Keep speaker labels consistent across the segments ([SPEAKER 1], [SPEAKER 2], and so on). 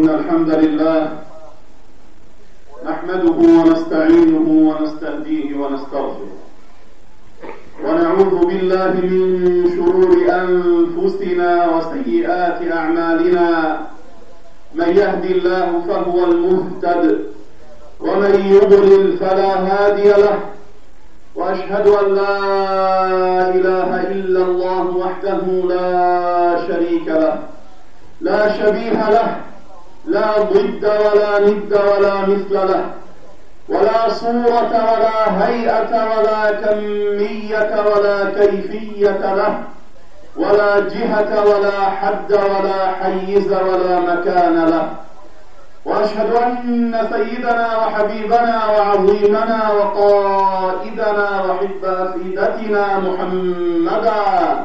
[SPEAKER 1] إن الحمد لله نحمده ونستعينه ونستهديه ونستغفره ونعوذ بالله من شرور أنفسنا وسيئات أعمالنا. من يهد الله فهو المهتد ومن يضلل فلا هادي له، وأشهد أن لا إله إلا الله وحده لا شريك له لا شبيه له، لا ضد ولا ند ولا مثل له، ولا صورة ولا هيئة ولا كمية ولا كيفية له، ولا جهة ولا حد ولا حيز ولا مكان له. وأشهد أن سيدنا وحبيبنا وعظيمنا وقائدنا وحب أفئدتنا محمدا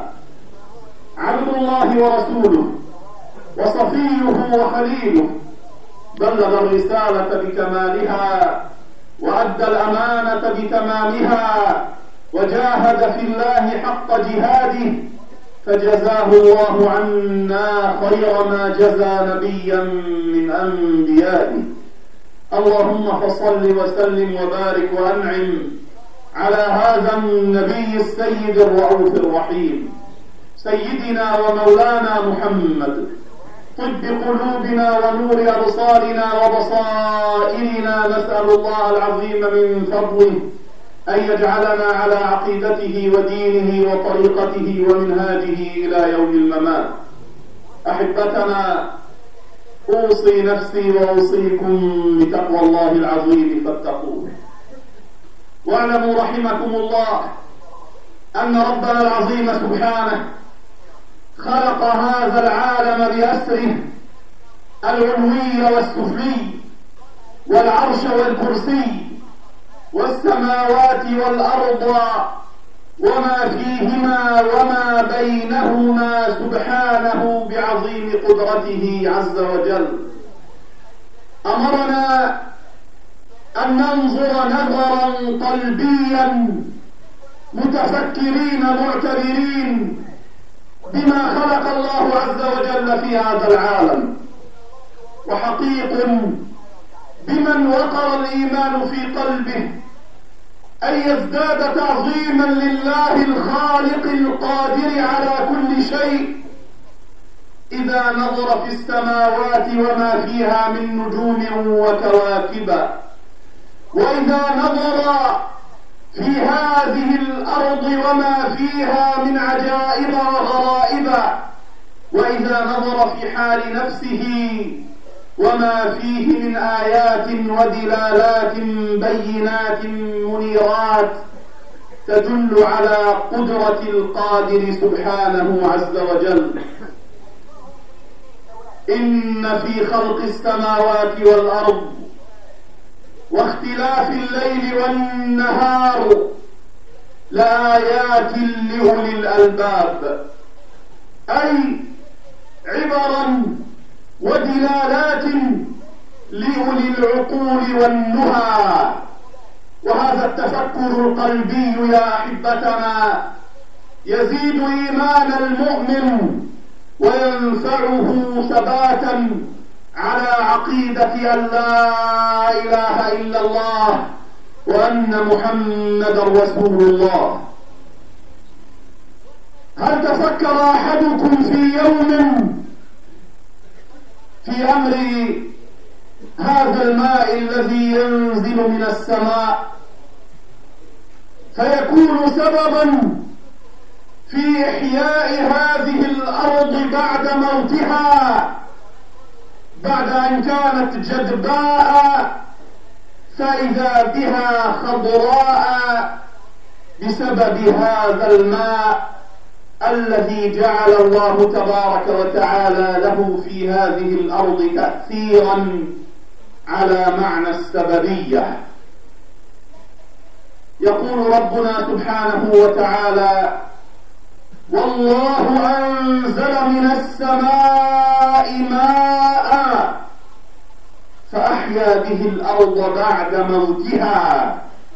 [SPEAKER 1] عبد الله ورسوله وصفيه وخليله، بلغ الرسالة بكمالها وأدى الأمانة بتمامها وجاهد في الله حق جهاده، فجزاه الله عنا خير ما جزى نبيا من أنبيائه. اللهم فصل وسلم وبارك وأنعم على هذا النبي السيد الرؤوف الرحيم، سيدنا ومولانا محمد، طب قلوبنا ونور أبصارنا وبصائرنا. نسأل الله العظيم من فضله أن يجعلنا على عقيدته ودينه وطريقته ومنهاجه إلى يوم الممات. أحبتنا، أوصي نفسي وأوصيكم بتقوى الله العظيم فاتقوه. واعلموا رحمكم الله أن ربنا العظيم سبحانه خلق هذا العالم بأسره العلوي والسفلي، والعرش والكرسي والسماوات والأرض وما فيهما وما بينهما، سبحانه بعظيم قدرته عز وجل. أمرنا أن ننظر نظرا قلبيا متفكرين معتبرين بما خلق الله عز وجل في هذا العالم، وحقيق بمن وقر الإيمان في قلبه أن يزداد تعظيما لله الخالق القادر على كل شيء إذا نظر في السماوات وما فيها من نجوم وكواكب، وإذا نظر في هذه الأرض وما فيها من عجائب وغرائب، وإذا نظر في حال نفسه وما فيه من آيات ودلالات بينات منيرات تدل على قدرة القادر سبحانه عز وجل. إن في خلق السماوات والأرض واختلاف الليل والنهار لآيات لأولي الألباب، أي عبرا ودلالات لأولي العقول والنهى. وهذا التفكر القلبي يا أحبتنا يزيد إيمان المؤمن وينفعه ثباتا على عقيدة أن لا إله إلا الله وأن محمدا رسول الله. هل تفكر أحدكم في يوم في أمر هذا الماء الذي ينزل من السماء فيكون سببا في إحياء هذه الأرض بعد موتها، بعد أن كانت جدباء فإذا بها خضراء بسبب هذا الماء الذي جعل الله تبارك وتعالى له في هذه الأرض تأثيرا على معنى السببية. يقول ربنا سبحانه وتعالى: والله أنزل من السماء ماء فأحيا به الأرض بعد موتها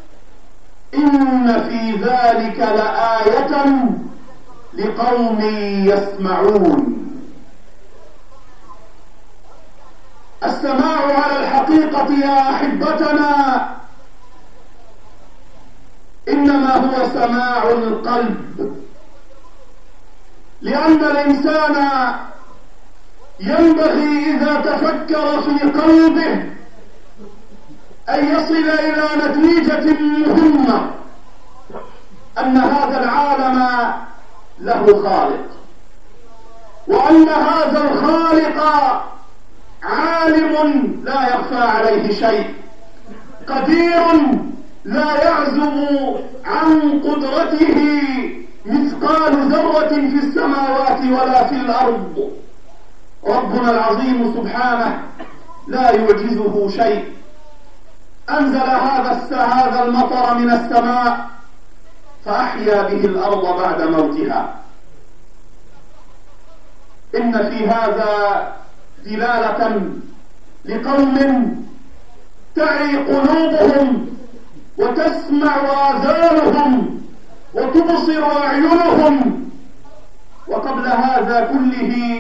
[SPEAKER 1] إن في ذلك لآية لقوم يسمعون. السماع على الحقيقة يا أحبتنا إنما هو سماع القلب، لأن الإنسان ينبغي إذا تفكر في قلبه أن يصل إلى نتيجة مهمة، أن هذا العالم له خالق، وأن هذا الخالق عالم لا يخفى عليه شيء، قدير لا يعزب عن قدرته مثقال ذرة في السماوات ولا في الأرض. ربنا العظيم سبحانه لا يعجزه شيء. أنزل هذا المطر من السماء فأحيا به الأرض بعد موتها. إن في هذا دلالة لقوم تعي قلوبهم وتسمع آذانهم وتبصر أعينهم. وقبل هذا كله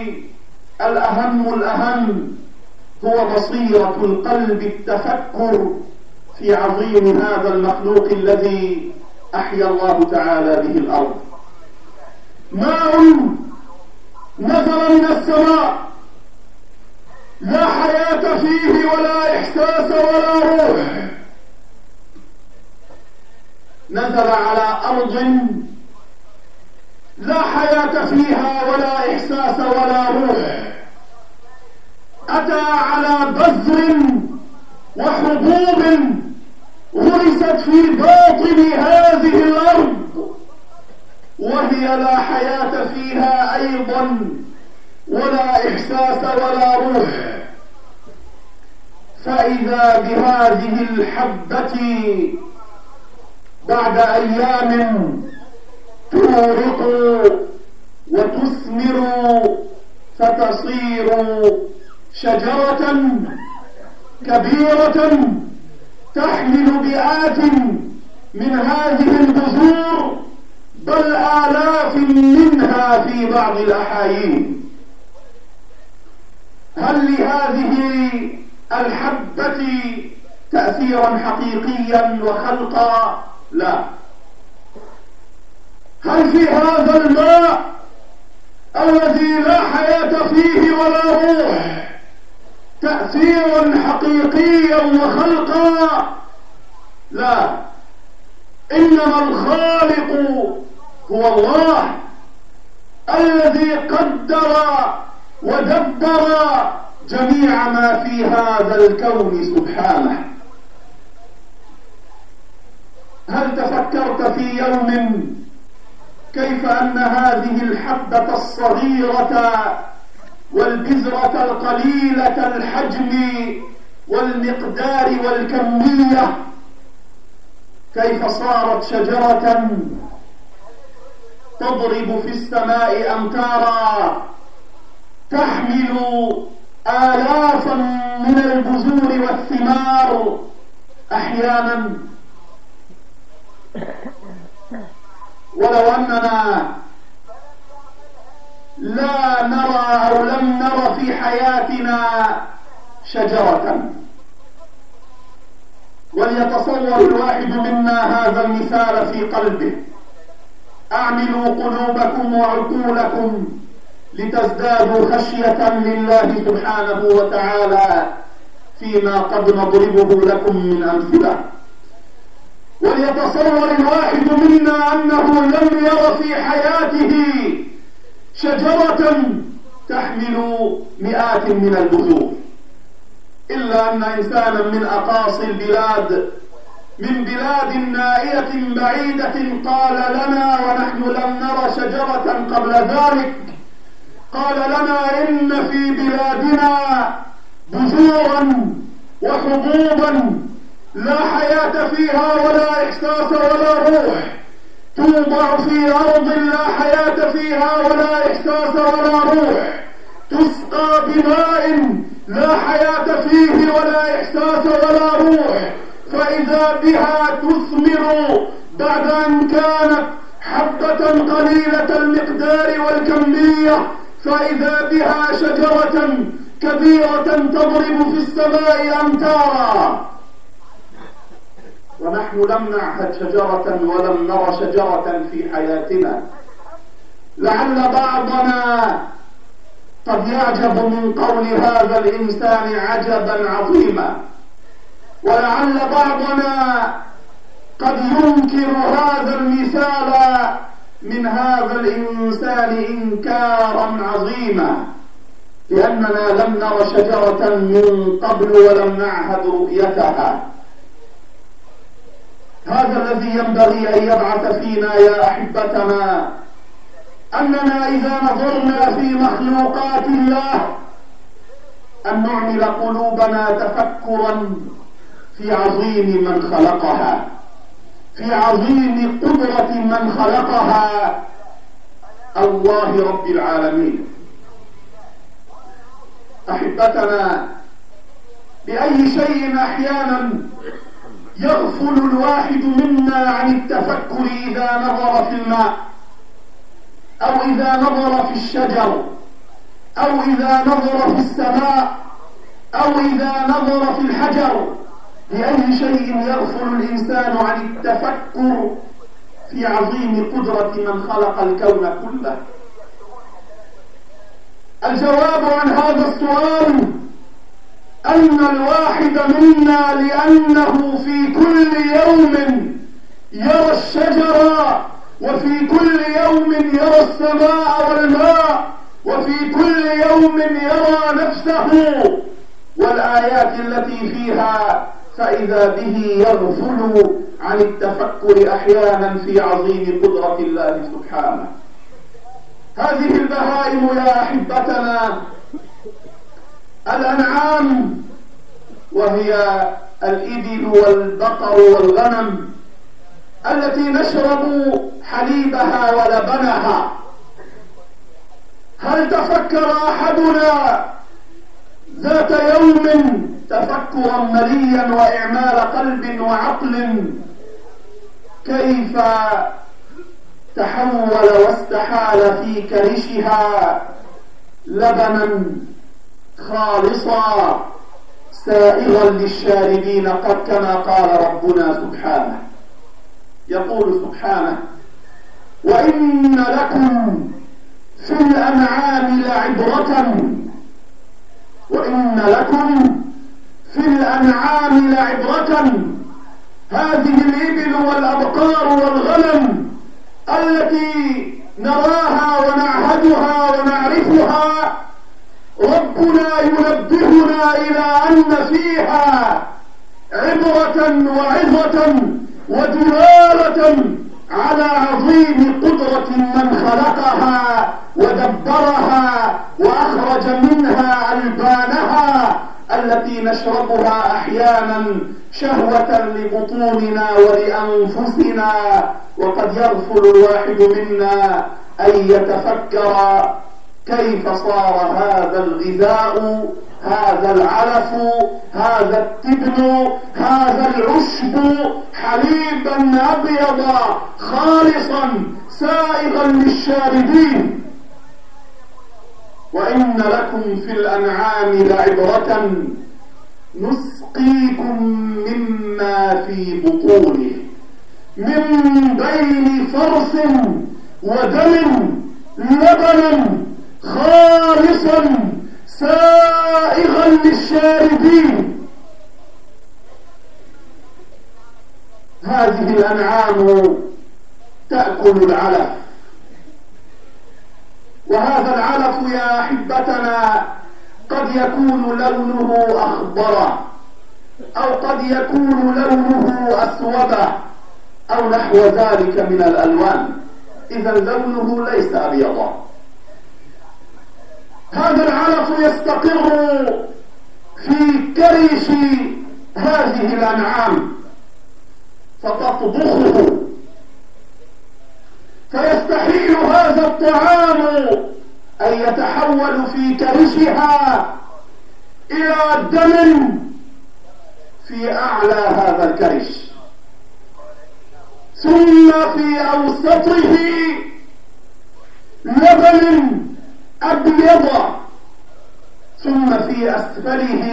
[SPEAKER 1] الأهم هو بصيرة القلب، التفكر في عظيم هذا المخلوق الذي أحيا الله تعالى به الأرض. ماء نزل من السماء لا حياة فيه ولا إحساس ولا روح، نزل على أرض لا حياة فيها ولا إحساس ولا روح، أتى على بذر وحبوب غرست في باطن هذه الأرض وهي لا حياة فيها أيضا ولا إحساس ولا روح. فإذا بهذه الحبة بعد أيام تورق وتثمر فتصير شجرة كبيرة تحمل مئات من هذه البذور، بل آلاف منها في بعض الأحايين. هل لهذه الحبة تأثيرا حقيقيا وخلقا؟ لا. هل في هذا الماء الذي لا حياة فيه ولا روح تأثيرا حقيقيا وخلقا؟ لا. إنما الخالق هو الله الذي قدر ودبر جميع ما في هذا الكون سبحانه. هل تفكرت في يوم كيف أن هذه الحبة الصغيرة والبذرة القليلة الحجم والمقدار والكمية كيف صارت شجرة تضرب في السماء أمتارا، تحمل آلافا من البذور والثمار أحيانا؟ ولو أننا لا نرى أو لم نرى في حياتنا شجرة، وليتصور الواحد منا هذا المثال في قلبه. أعملوا قلوبكم وعقولكم لتزدادوا خشية لله سبحانه وتعالى فيما قد نضربه لكم من أمثلة. وليتصور الواحد منا أنه لم ير في حياته شجرة تحمل مئات من البذور، إلا أن إنسانا من أقاصي البلاد، من بلاد نائية بعيدة، قال لنا ونحن لم نر شجرة قبل ذلك، قال لنا إن في بلادنا بذورا وحبوبا لا حياة فيها ولا إحساس ولا روح، توضع في أرض لا حياة فيها ولا إحساس ولا روح، تسقى بماء لا حياة فيه ولا إحساس ولا روح، فإذا بها تثمر بعد أن كانت حبة قليلة المقدار والكمية، فإذا بها شجرة كبيرة تضرب في السماء أمتارا، ونحن لم نعهد شجرة ولم نر شجرة في حياتنا. لعل بعضنا قد يعجب من قول هذا الإنسان عجبا عظيما، ولعل بعضنا قد ينكر هذا المثال من هذا الإنسان إنكارا عظيما، لأننا لم نر شجرة من قبل ولم نعهد رؤيتها. هذا الذي ينبغي أن يبعث فينا يا أحبتنا، أننا إذا نظرنا في مخلوقات الله أن نعمل قلوبنا تفكرا في عظيم من خلقها، في عظيم قدرة من خلقها، الله رب العالمين. أحبتنا، بأي شيء أحيانا يغفل الواحد منا عن التفكر إذا نظر في الماء، أو إذا نظر في الشجر، أو إذا نظر في السماء، أو إذا نظر في الحجر. بأي شيء يغفل الإنسان عن التفكر في عظيم قدرة من خلق الكون كله؟ الجواب عن هذا السؤال أن الواحد منا لأنه في كل يوم يرى الشجر، وفي كل يوم يرى السماء والماء، وفي كل يوم يرى نفسه والآيات التي فيها، فإذا به يغفل عن التفكر أحيانا في عظيم قدرة الله سبحانه. هذه البهائم يا أحبتنا الأنعام، وهي الإبل والبقر والغنم التي نشرب حليبها ولبنها، هل تفكر أحدنا ذات يوم تفكرا مليا وإعمال قلب وعقل كيف تحول واستحال في كرشها لبنا خالصا سائغا للشاربين، قد كما قال ربنا سبحانه. يقول سبحانه: وإن لكم في الأنعام لعبرة، وإن لكم في الأنعام لعبرة. هذه الإبل والأبقار والغنم التي نراها ونعهدها ونعرفها، ربنا ينبهنا إلى أن فيها عبرة وعظة ودلالة على عظيم قدرة من خلقها ودبرها وأخرج منها ألبانها التي نشربها أحيانا شهوة لبطوننا ولأنفسنا. وقد يغفل الواحد منا أن يتفكر كيف صار هذا الغذاء، هذا العلف، هذا التبن، هذا العشب حليبا أبيضا خالصا سائغا للشاربين. وإن لكم في الأنعام لعبرة نسقيكم مما في بطونه من بين فرث ودم لبنا خالصا سائغا للشاربين. هذه الأنعام تأكل العلف، وهذا العلف يا أحبتنا قد يكون لونه أخضر، أو قد يكون لونه أسود، أو نحو ذلك من الألوان، إذا لونه ليس أبيضا. هذا العلف يستقر في كرش هذه الأنعام فتطبخه، فيستحيل هذا الطعام أن يتحول في كرشها إلى دم في أعلى هذا الكرش، ثم في أوسطه لبن أبيض ثم في أسفله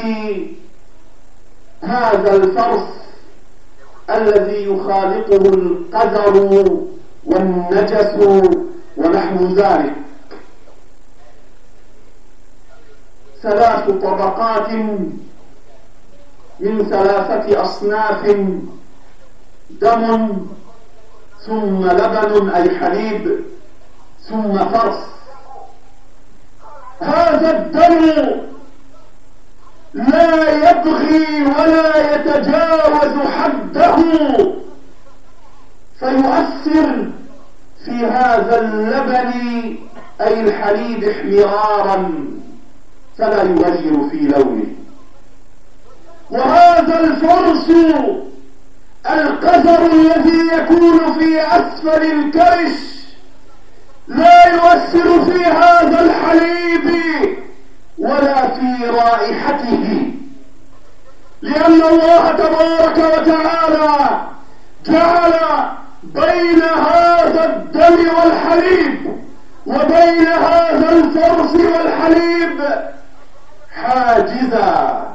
[SPEAKER 1] هذا الفرث الذي يخالطه القذر والنجس ونحو ذلك. 3 طبقات من 3 أصناف: دم، ثم لبن أي حليب، ثم فرث. هذا الدم لا يبغي ولا يتجاوز حده، فيؤثر في هذا اللبن أي الحليب احمرارا فلا يغير في لونه. وهذا الفرث القذر الذي يكون في أسفل الكرش لا يؤثر في هذا الحليب ولا في رائحته، لأن الله تبارك وتعالى جعل بين هذا الدم والحليب وبين هذا الفرث والحليب حاجزا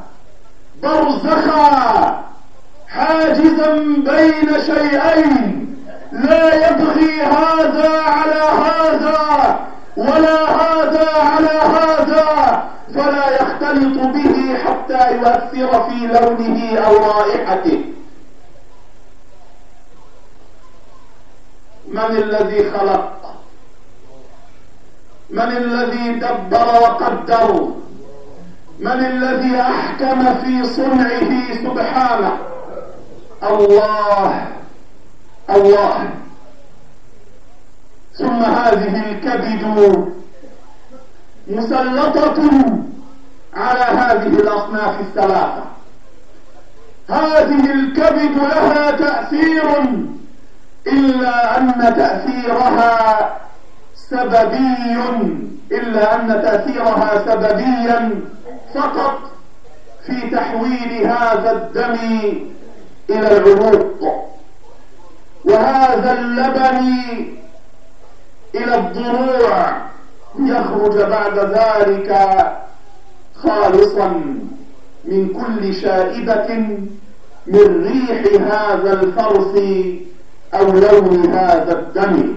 [SPEAKER 1] برزخا، حاجزا بين شيئين لا يبغي هذا على هذا ولا هذا على هذا، فلا يختلط به حتى يؤثر في لونه أو رائحته. من الذي خلق؟ من الذي دبر وقدر؟ من الذي أحكم في صنعه سبحانه؟ الله الله. ثم هذه الكبد مسلطة على هذه الأصناف ال3. هذه الكبد لها تأثير، إلا أن تأثيرها سببيا فقط في تحويل هذا الدم إلى العروق، وهذا اللبن إلى الضروع، يخرج بعد ذلك خالصا من كل شائبة من ريح هذا الفرث أو لون هذا الدم،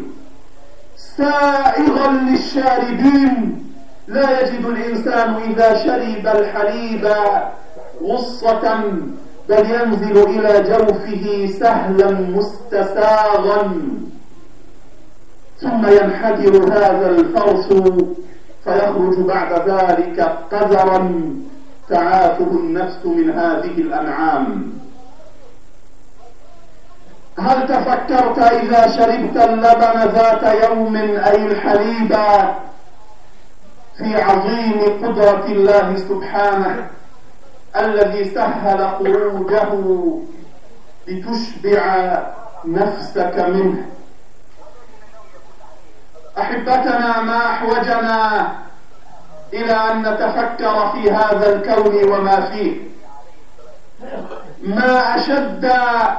[SPEAKER 1] سائغا للشاربين. لا يجد الإنسان إذا شرب الحليب غصة، بل ينزل إلى جوفه سهلا مستساغا، ثم ينحدر هذا الفرث فيخرج بعد ذلك قذرا تعافه النفس من هذه الأنعام. هل تفكرت إذا شربت اللبن ذات يوم أي الحليب في عظيم قدرة الله سبحانه الذي سهل خروجه لتشبع نفسك منه؟ أحبتنا، ما أحوجنا إلى أن نتفكر في هذا الكون وما فيه. ما أشد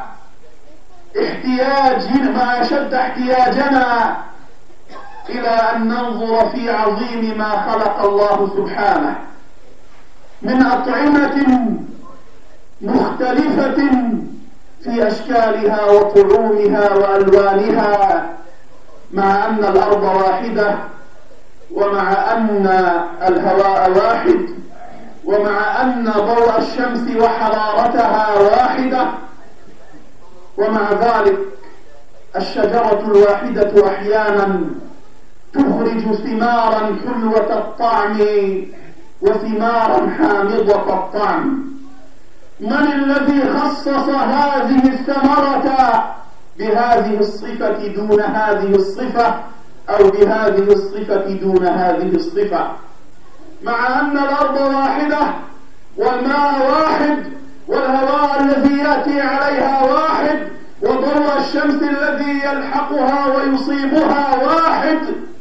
[SPEAKER 1] احتياجنا إلى أن ننظر في عظيم ما خلق الله سبحانه من أطعمة مختلفة في أشكالها وطعومها وألوانها، مع أن الأرض واحدة، ومع أن الهواء واحد، ومع أن ضوء الشمس وحرارتها واحدة، ومع ذلك الشجرة الواحدة أحيانا تخرج ثمارا حلوة الطعم وثمارا حامضة الطعم. من الذي خصص هذه الثمرة بهذه الصفة دون هذه الصفة، أو بهذه الصفة دون هذه الصفة، مع أن الأرض واحدة والماء واحد والهواء الذي يأتي عليها واحد وضوء الشمس الذي يلحقها ويصيبها واحد؟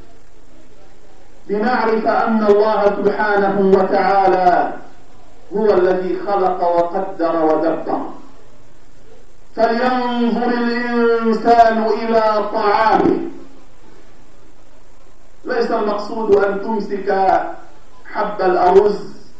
[SPEAKER 1] لنعرف أن الله سبحانه وتعالى هو الذي خلق وقدر ودبر. فلينظر الإنسان إلى طعامه. ليس المقصود أن تمسك حب الأرز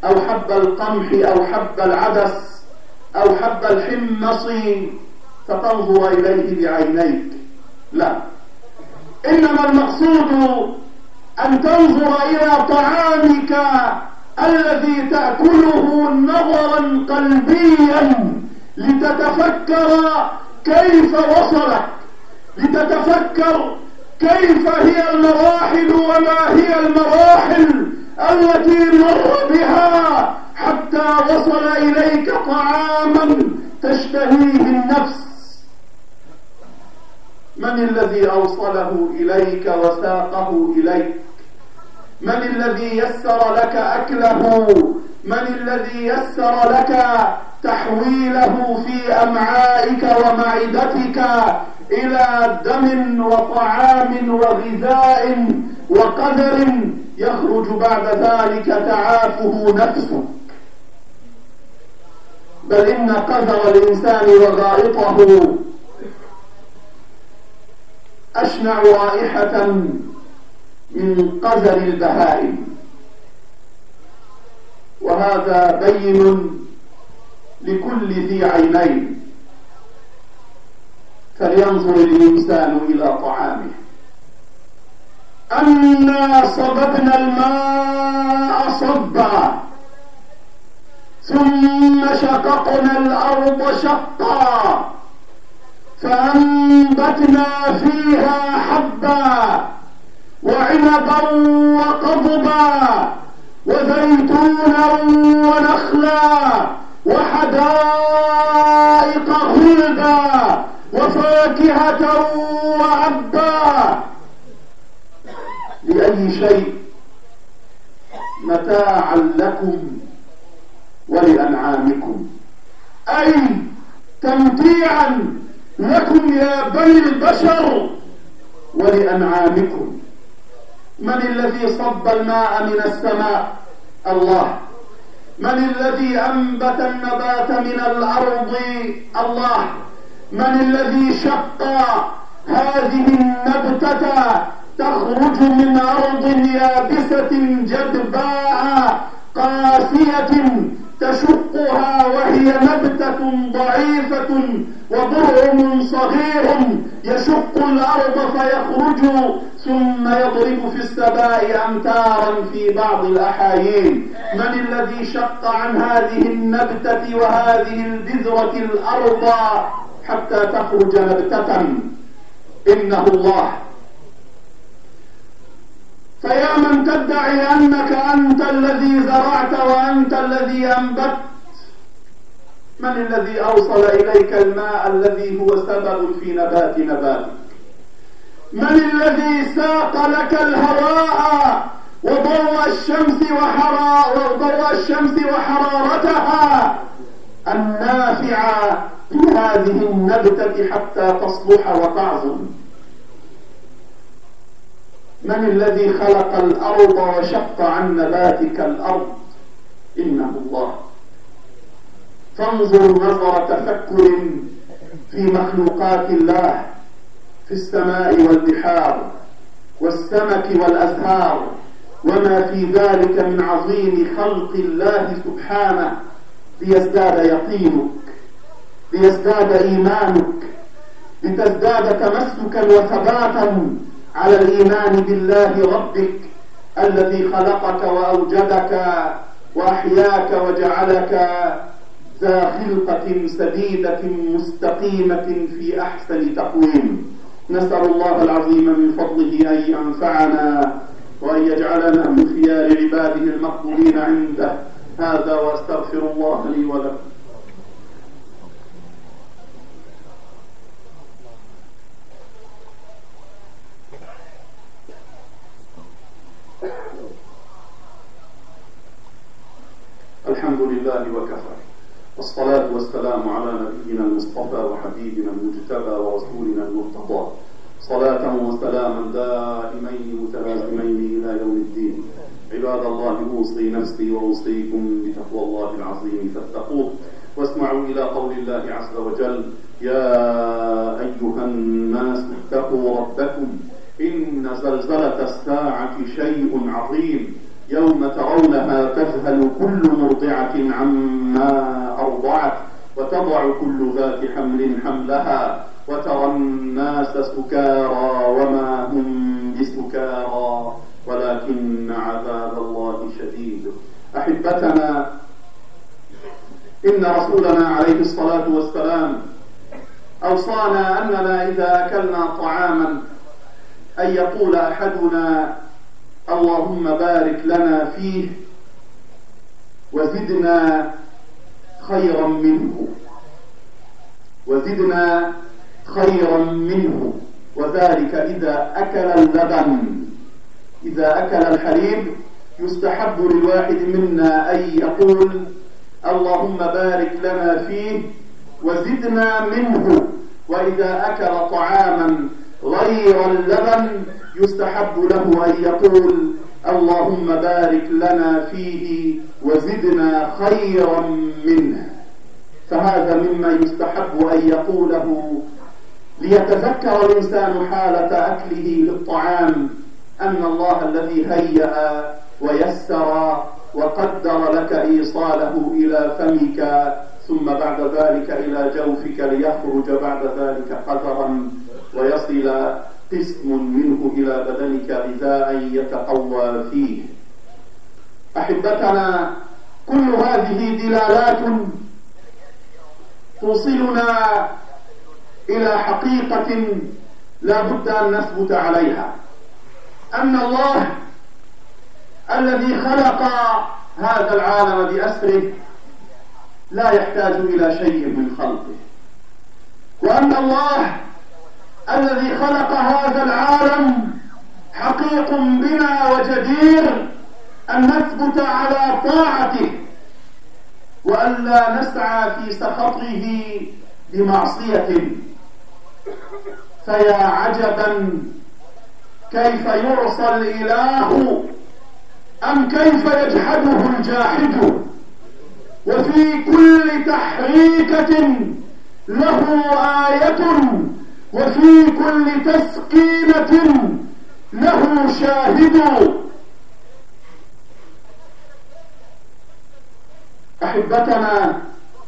[SPEAKER 1] أو حب القمح أو حب العدس أو حب الحمص فتنظر إليه بعينيك، لا، إنما المقصود أن تنظر إلى طعامك الذي تأكله نظرا قلبيا لتتفكر كيف وصلك، لتتفكر كيف هي المراحل وما هي المراحل التي مر بها حتى وصل إليك طعاما تشتهيه النفس. من الذي أوصله إليك وساقه إليك؟ من الذي يسر لك أكله؟ من الذي يسر لك تحويله في أمعائك ومعدتك إلى دم وطعام وغذاء وقدر يخرج بعد ذلك تعافه نفسك؟ بل إن قدر الإنسان وغائطه أشنع رائحة من قذر البهائم، وهذا بين لكل ذي عينين. فلينظر الإنسان إلى طعامه. أنا صببنا الماء صبا ثم شققنا الأرض شقا فأنبتنا فيها حبا وعنبا وقضبا وزيتونا ونخلا وحدائق غلبا وفاكهة وعبا. لأي شيء؟ متاعا لكم ولأنعامكم، أي تمتيعا لكم يا بني البشر ولأنعامكم. من الذي صب الماء من السماء؟ الله. من الذي أنبت النبات من الأرض؟ الله. من الذي شق هذه النبتة تخرج من أرض يابسة جدباء قاسية تشقها وهي نبتة ضعيفة وبرعم صغير يشق الأرض فيخرج ثم يضرب في السماء أمتارا في بعض الأحايين. من الذي شق عن هذه النبتة وهذه البذرة الأرض حتى تخرج نبتة؟ إنه الله. فيا من تدعي أنك أنت الذي زرعت وأنت الذي أنبت، من الذي أوصل إليك الماء الذي هو سبب في نبات نباتك؟ من الذي ساق لك الهواء وضوء الشمس وحرارتها النافعة لهذه النبتة حتى تصلح وتعظم؟ من الذي خلق الأرض وشق عن نباتك الأرض؟ إنه الله. فانظر نظر تفكر في مخلوقات الله، في السماء والبحار والسمك والأزهار وما في ذلك من عظيم خلق الله سبحانه، ليزداد يقينك، ليزداد إيمانك، لتزداد تمسكا وثباتا على الإيمان بالله ربك الذي خلقك وأوجدك وأحياك وجعلك ذا خلقة سديدة مستقيمة في أحسن تقويم. نسأل الله العظيم من فضله أن ينفعنا وأن يجعلنا من خيار عباده المقبولين عنده. هذا وأستغفر الله لي ولكم. الحمد لله وكفى، والصلاة والسلام على نبينا المصطفى وحبيبنا المجتبى ورسولنا المرتضى، صلاة وسلاما دائمين متلازمين إلى يوم الدين. عباد الله، أوصي نفسي وأوصيكم بتقوى الله العظيم فاتقوه، واسمعوا إلى قول الله عز وجل: يا أيها الناس اتقوا ربكم إن زلزلة الساعة شيء عظيم يوم ترونها تذهل كل مرضعة عما أرضعت وتضع كل ذات حمل حملها وترى الناس سكارى وما هم بسكارى ولكن عذاب الله شديد. أحبتنا، إن رسولنا عليه الصلاة والسلام أوصانا أننا إذا أكلنا طعاما أن يقول أحدنا اللهم بارك لنا فيه وزدنا خيرا منه، وزدنا خيرا منه، وذلك إذا أكل اللبن. إذا أكل الحليب يستحب للواحد منا أن يقول اللهم بارك لنا فيه وزدنا منه. وإذا أكل طعاما غير اللبن يستحب له أن يقول اللهم بارك لنا فيه وزدنا خيرا منه. فهذا مما يستحب أن يقوله ليتذكر الإنسان حالة أكله للطعام أن الله الذي هيأ ويسر وقدر لك إيصاله إلى فمك ثم بعد ذلك إلى جوفك ليخرج بعد ذلك قدرا ويصل قسم منه إلى بدنك غذاء يتقوى فيه. أحبتنا، كل هذه دلالات توصلنا إلى حقيقة لا بد أن نثبت عليها، أن الله الذي خلق هذا العالم بأسره لا يحتاج إلى شيء من خلقه، وأن الله الذي خلق هذا العالم حقيق بنا وجدير أن نثبت على طاعته وأن لا نسعى في سخطه بمعصية. فيا عجبا كيف يعصى الإله أم كيف يجحده الجاحد، وفي كل تحريكة له آية وفي كل تسكينة له شاهد. أحبتنا،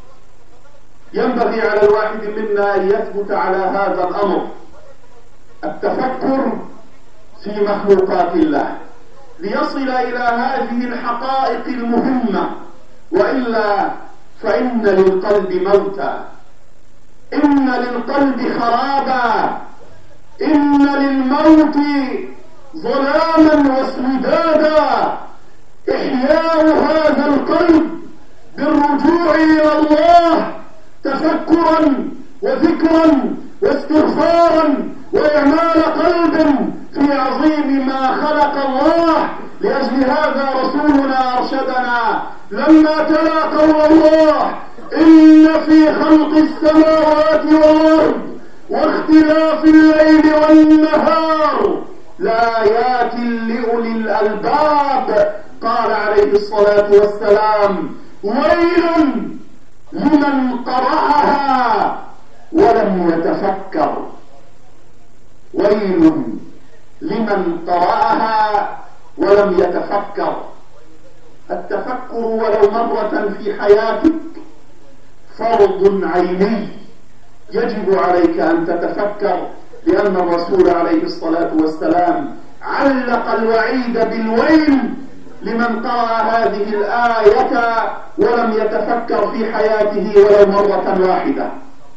[SPEAKER 1] ينبغي على الواحد منا أن يثبت على هذا الأمر، التفكر في مخلوقات الله ليصل إلى هذه الحقائق المهمة، وإلا فإن للقلب موتا، إن للقلب خرابا، إن للموت ظلاما وسودادا. إحياء هذا القلب بالرجوع إلى الله تفكرا وذكرا واستغفارا وإعمال قلب في عظيم ما خلق الله. لأجل هذا رسولنا أرشدنا لما تلا قول الله إن في خلق السماوات والأرض واختلاف الليل والنهار لآيات لأولي الألباب، قال عليه الصلاة والسلام ويل لمن قرأها ولم يتفكر، ويل لمن قرأها ولم يتفكر. التفكر ولو مرة في حياتك فرض عيني، يجب عليك أن تتفكر، لأن الرسول عليه الصلاة والسلام علق الوعيد بالويل لمن قرأ هذه الآية ولم يتفكر في حياته ولو مرة واحدة.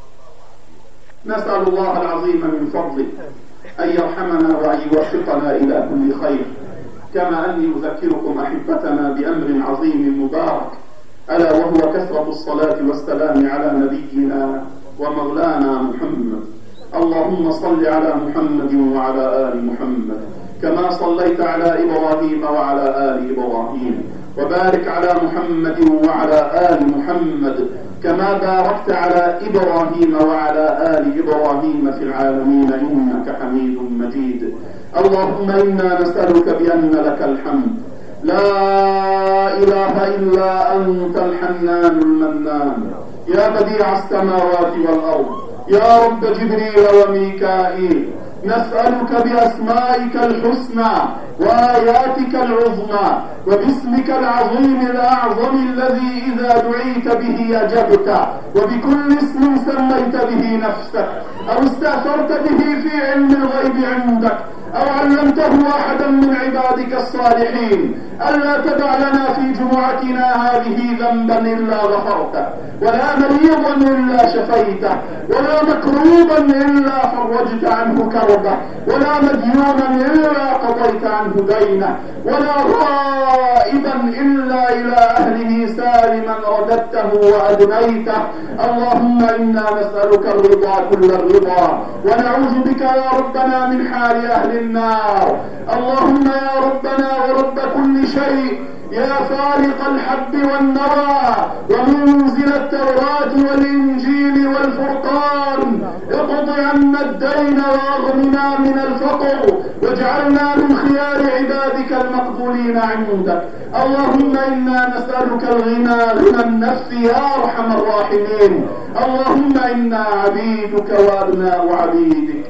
[SPEAKER 1] نسأل الله العظيم من فضله أن يرحمنا وأن يوفقنا إلى كل خير. كما أني أذكركم أحبتنا بأمر عظيم مبارك، ألا وهو كثرة الصلاة والسلام على نبينا ومولانا محمد. اللهم صل على محمد وعلى آل محمد كما صليت على إبراهيم وعلى آل إبراهيم، وبارك على محمد وعلى آل محمد كما باركت على إبراهيم وعلى آل إبراهيم في العالمين إنك حميد مجيد. اللهم إنا نسألك بأن لك الحمد لا إله إلا أنت الحنان المنان، يا بديع السماوات والأرض، يا رب جبريل وميكائيل، نسألك بأسمائك الحسنى وآياتك العظمى وباسمك العظيم الأعظم الذي إذا دعيت به أجبت، وبكل اسم سميت به نفسك أو استأثرت به في علم الغيب عندك أو علمته أحدا من عبادك الصالحين ألا تدع لنا في جمعتنا هذه ذنبا إلا غفرته، ولا مريضا إلا شفيته، ولا مكروبا إلا فرجت عنه كربه، ولا مديونا إلا قضيت عنه دينه، ولا غائبا إلا إلى أهله سالما رددته وأدنيته. اللهم إنا نسألك الرضا كل الرضا، ونعوذ بك يا ربنا من حال أهل النار. اللهم يا ربنا ورب كل شيء، يا فالق الحب والنوى ومنزل التوراة والإنجيل والفرقان، اقض عنا الدين واغننا من الفقر، واجعلنا من خيار عبادك المقبولين عندك. اللهم إنا نسألك الغنى غنى النفس يا أرحم الراحمين. اللهم إنا عبيدك وأبناء عبيدك،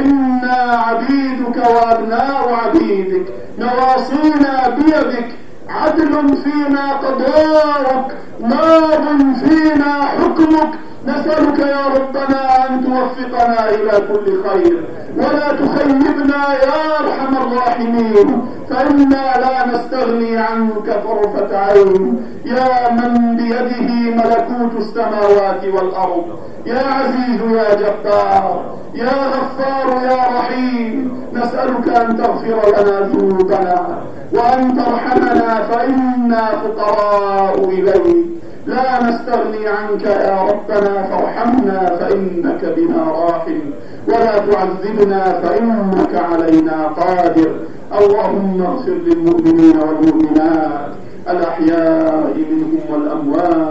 [SPEAKER 1] إنا عبيدك وأبناء عبيدك، نواصينا بيدك، عدل فينا قضاءك، ماض فينا حكمك. نسألك يا ربنا أن توفقنا إلى كل خير، ولا تخيبنا يا أرحم الراحمين، فإنا لا نستغني عنك طرفة عين، يا من بيده ملكوت السماوات والأرض، يا عزيز يا جبار، يا غفار يا رحيم. نسألك أن تغفر لنا ذنوبنا وأن ترحمنا، فإنا فقراء إليك، لا نستغني عنك يا ربنا، فارحمنا فإنك بنا راحم، ولا تعذبنا فإنك علينا قادر. اللهم اغفر للمؤمنين والمؤمنات الأحياء منهم والأموات.